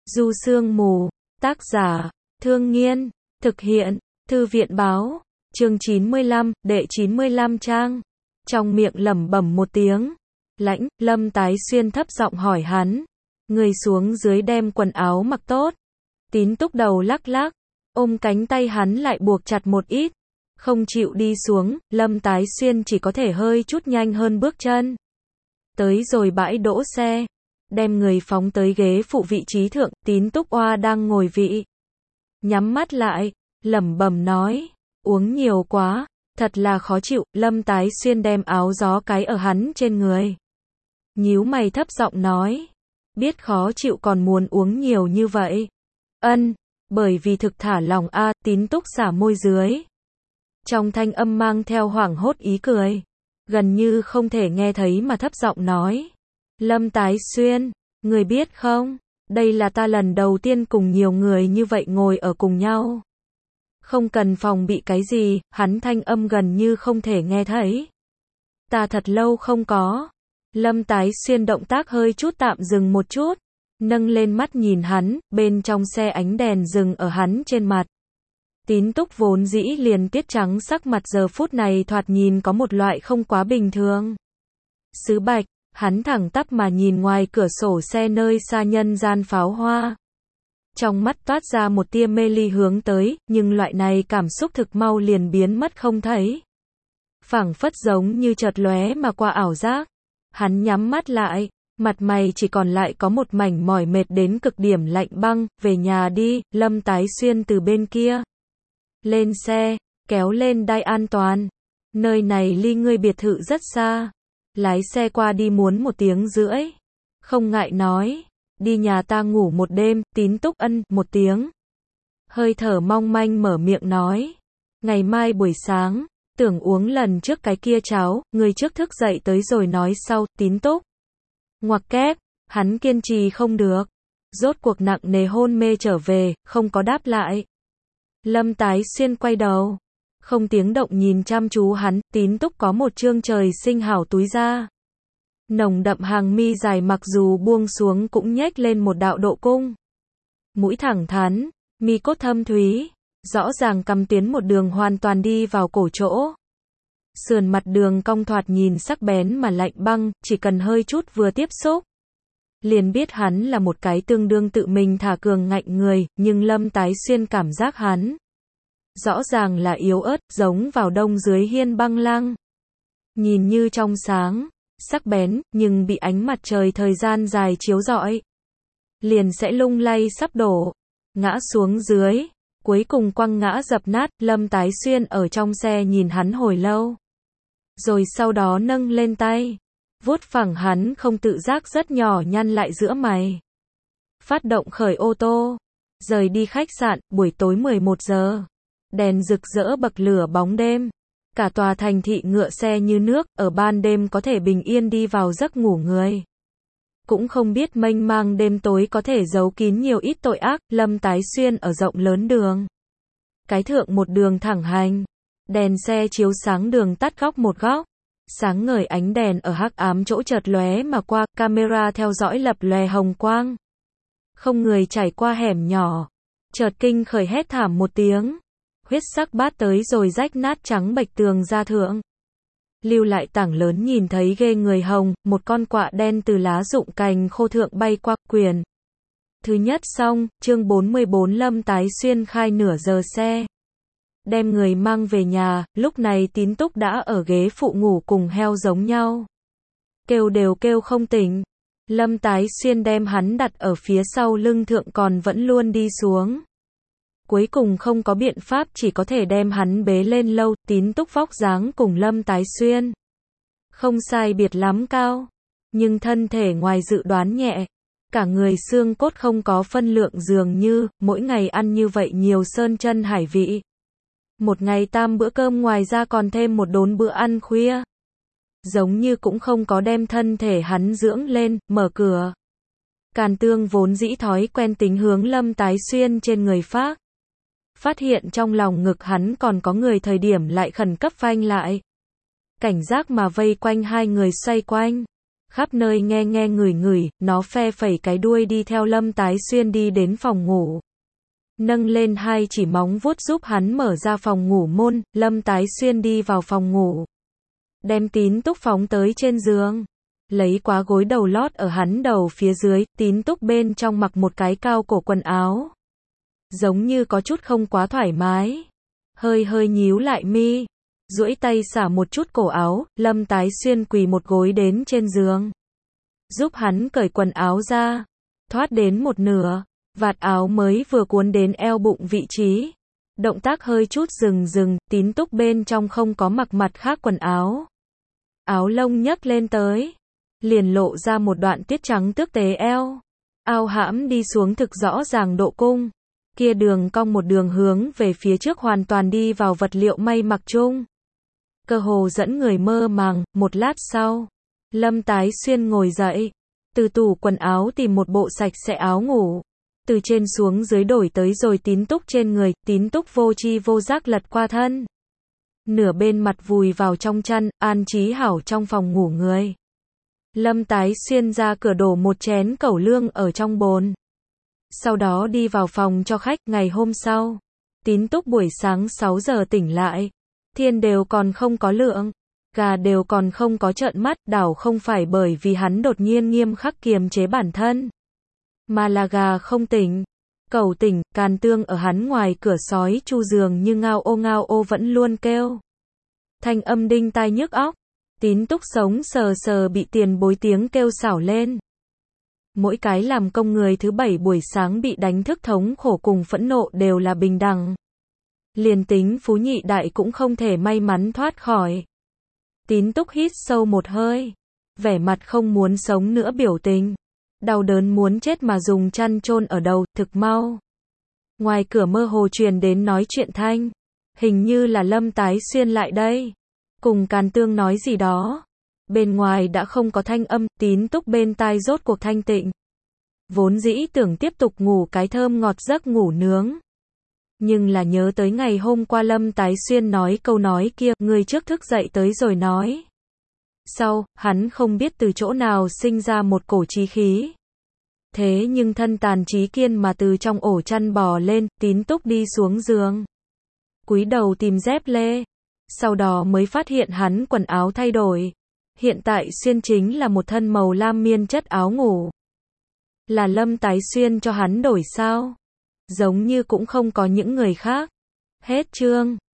Du Sương Mù, tác giả, Thương Nghiên, thực hiện, Thư viện báo, chương 95, đệ 95 trang. Trong miệng lẩm bẩm một tiếng, lãnh, Lâm Tái Xuyên thấp giọng hỏi hắn. Người xuống dưới đem quần áo mặc tốt. Tín Túc đầu lắc lắc, ôm cánh tay hắn lại buộc chặt một ít. Không chịu đi xuống, Lâm Tái Xuyên chỉ có thể hơi chút nhanh hơn bước chân. Tới rồi bãi đỗ xe, đem người phóng tới ghế phụ vị trí thượng, Tín Túc oa đang ngồi vị. Nhắm mắt lại, lẩm bẩm nói, uống nhiều quá, thật là khó chịu. Lâm Tái Xuyên đem áo gió cái ở hắn trên người. Nhíu mày thấp giọng nói, biết khó chịu còn muốn uống nhiều như vậy. Ân, bởi vì thực thả lòng a. Tín Túc xả môi dưới. Trong thanh âm mang theo hoảng hốt ý cười, gần như không thể nghe thấy mà thấp giọng nói, Lâm Tái Xuyên, người biết không, đây là ta lần đầu tiên cùng nhiều người như vậy ngồi ở cùng nhau. Không cần phòng bị cái gì, hắn thanh âm gần như không thể nghe thấy. Ta thật lâu không có. Lâm Tái Xuyên động tác hơi chút tạm dừng một chút, nâng lên mắt nhìn hắn, bên trong xe ánh đèn dừng ở hắn trên mặt. Tín Túc vốn dĩ liền tiết trắng sắc mặt giờ phút này thoạt nhìn có một loại không quá bình thường. Sứ bạch, hắn thẳng tắp mà nhìn ngoài cửa sổ xe nơi xa nhân gian pháo hoa. Trong mắt toát ra một tia mê ly hướng tới, nhưng loại này cảm xúc thực mau liền biến mất không thấy. Phảng phất giống như chợt lóe mà qua ảo giác. Hắn nhắm mắt lại, mặt mày chỉ còn lại có một mảnh mỏi mệt đến cực điểm lạnh băng. Về nhà đi. Lâm Tái Xuyên từ bên kia lên xe, kéo lên đai an toàn. Nơi này ly ngươi biệt thự rất xa. Lái xe qua đi muốn 1 tiếng rưỡi. Không ngại nói, đi nhà ta ngủ một đêm. Tín Túc ân, 1 tiếng. Hơi thở mong manh mở miệng nói, ngày mai buổi sáng, tưởng uống lần trước cái kia cháo, người trước thức dậy tới rồi nói sau. Tín Túc ngoặc kép, hắn kiên trì không được. Rốt cuộc nặng nề hôn mê trở về, không có đáp lại. Lâm Tái Xuyên quay đầu, không tiếng động nhìn chăm chú hắn. Tín Túc có một trương trời sinh hảo túi da. Nồng đậm hàng mi dài mặc dù buông xuống cũng nhếch lên một đạo độ cung. Mũi thẳng thắn, mi cốt thâm thúy, rõ ràng cắm tiến một đường hoàn toàn đi vào cổ chỗ. Sườn mặt đường cong thoạt nhìn sắc bén mà lạnh băng, chỉ cần hơi chút vừa tiếp xúc, liền biết hắn là một cái tương đương tự mình thả cường ngạnh người, nhưng Lâm Tái Xuyên cảm giác hắn rõ ràng là yếu ớt, giống vào đông dưới hiên băng lăng. Nhìn như trong sáng, sắc bén, nhưng bị ánh mặt trời thời gian dài chiếu rọi, liền sẽ lung lay sắp đổ, ngã xuống dưới, cuối cùng quăng ngã dập nát. Lâm Tái Xuyên ở trong xe nhìn hắn hồi lâu, rồi sau đó nâng lên tay, vuốt phẳng hắn không tự giác rất nhỏ nhăn lại giữa mày. Phát động khởi ô tô, rời đi khách sạn. Buổi tối 11 giờ, đèn rực rỡ bậc lửa bóng đêm. Cả tòa thành thị ngựa xe như nước, ở ban đêm có thể bình yên đi vào giấc ngủ người. Cũng không biết mênh mang đêm tối có thể giấu kín nhiều ít tội ác. Lâm Tái Xuyên ở rộng lớn đường cái thượng một đường thẳng hành. Đèn xe chiếu sáng đường tắt góc một góc. Sáng ngời ánh đèn ở hắc ám chỗ chợt lóe mà qua, camera theo dõi lập lòe hồng quang. Không người chảy qua hẻm nhỏ, chợt kinh khởi hét thảm một tiếng. Huyết sắc bát tới rồi rách nát trắng bệch tường ra thượng. Lưu lại tảng lớn nhìn thấy ghê người hồng, một con quạ đen từ lá rụng cành khô thượng bay qua. Quyền thứ nhất xong, chương 44. Lâm Tái Xuyên khai nửa giờ xe, đem người mang về nhà. Lúc này Tín Túc đã ở ghế phụ ngủ cùng heo giống nhau, kêu đều kêu không tỉnh. Lâm Tái Xuyên đem hắn đặt ở phía sau lưng thượng, còn vẫn luôn đi xuống. Cuối cùng không có biện pháp, chỉ có thể đem hắn bế lên lâu. Tín Túc vóc dáng cùng Lâm Tái Xuyên không sai biệt lắm cao, nhưng thân thể ngoài dự đoán nhẹ, cả người xương cốt không có phân lượng, dường như mỗi ngày ăn như vậy nhiều sơn chân hải vị. Một ngày 3 bữa cơm, ngoài ra còn thêm một đốn bữa ăn khuya. Giống như cũng không có đem thân thể hắn dưỡng lên. Mở cửa, Càn Tương vốn dĩ thói quen tính hướng Lâm Tái Xuyên trên người phát hiện trong lòng ngực hắn còn có người thời điểm lại khẩn cấp phanh lại. Cảnh giác mà vây quanh hai người xoay quanh. khắp nơi nghe nghe ngửi ngửi, nó phe phẩy cái đuôi đi theo Lâm Tái Xuyên đi đến phòng ngủ. Nâng lên hai chỉ móng vuốt giúp hắn mở ra phòng ngủ môn, Lâm Tái Xuyên đi vào phòng ngủ. Đem Tín Túc phóng tới trên giường. Lấy quá gối đầu lót ở hắn đầu phía dưới, Tín Túc bên trong mặc một cái cao cổ quần áo. Giống như có chút không quá thoải mái. Hơi hơi nhíu lại mi. Duỗi tay xả một chút cổ áo, Lâm Tái Xuyên quỳ một gối đến trên giường. Giúp hắn cởi quần áo ra. Thoát đến một nửa. Vạt áo mới vừa cuốn đến eo bụng vị trí. Động tác hơi chút dừng, Tín Túc bên trong không có mặc mặt khác quần áo. Áo lông nhấc lên tới. Liền lộ ra một đoạn tiết trắng tước tế eo. Ao hãm đi xuống thực rõ ràng độ cung. Kia đường cong một đường hướng về phía trước hoàn toàn đi vào vật liệu may mặc chung. Cơ hồ dẫn người mơ màng, một lát sau. Lâm Tái Xuyên ngồi dậy. Từ tủ quần áo tìm một bộ sạch sẽ áo ngủ. Từ trên xuống dưới đổi tới rồi Tín Túc trên người, Tín Túc vô tri vô giác lật qua thân. Nửa bên mặt vùi vào trong chăn, an trí hảo trong phòng ngủ người. Lâm Tái Xuyên ra cửa đổ một chén cẩu lương ở trong bồn. Sau đó đi vào phòng cho khách. Ngày hôm sau, Tín Túc buổi sáng 6 giờ tỉnh lại. Thiên đều còn không có lượng. Gà đều còn không có trợn mắt, đảo không phải bởi vì hắn đột nhiên nghiêm khắc kiềm chế bản thân. Mà là gà không tỉnh. Cẩu tỉnh, Càn Tương ở hắn ngoài cửa sói chu giường như ngao ô vẫn luôn kêu. Thanh âm đinh tai nhức óc. Tín Túc sống sờ sờ bị tiền bối tiếng kêu xảo lên. Mỗi cái làm công người thứ bảy buổi sáng bị đánh thức thống khổ cùng phẫn nộ đều là bình đẳng. Liền tính phú nhị đại cũng không thể may mắn thoát khỏi. Tín Túc hít sâu một hơi. Vẻ mặt không muốn sống nữa biểu tình. Đau đớn muốn chết mà dùng chăn chôn ở đầu, thực mau. Ngoài cửa mơ hồ truyền đến nói chuyện thanh. Hình như là Lâm Tái Xuyên lại đây. Cùng Càn Tương nói gì đó. Bên ngoài đã không có thanh âm, Tín Túc bên tai rốt cuộc thanh tịnh. Vốn dĩ tưởng tiếp tục ngủ cái thơm ngọt giấc ngủ nướng. Nhưng là nhớ tới ngày hôm qua Lâm Tái Xuyên nói câu nói kia, người trước thức dậy tới rồi nói. Sau, hắn không biết từ chỗ nào sinh ra một cổ chí khí. Thế nhưng thân tàn trí kiên mà từ trong ổ chăn bò lên, Tín Túc đi xuống giường. Cúi đầu tìm dép lê. Sau đó mới phát hiện hắn quần áo thay đổi. Hiện tại xuyên chính là một thân màu lam miên chất áo ngủ. Là Lâm Tái Xuyên cho hắn đổi sao? Giống như cũng không có những người khác. Hết chương.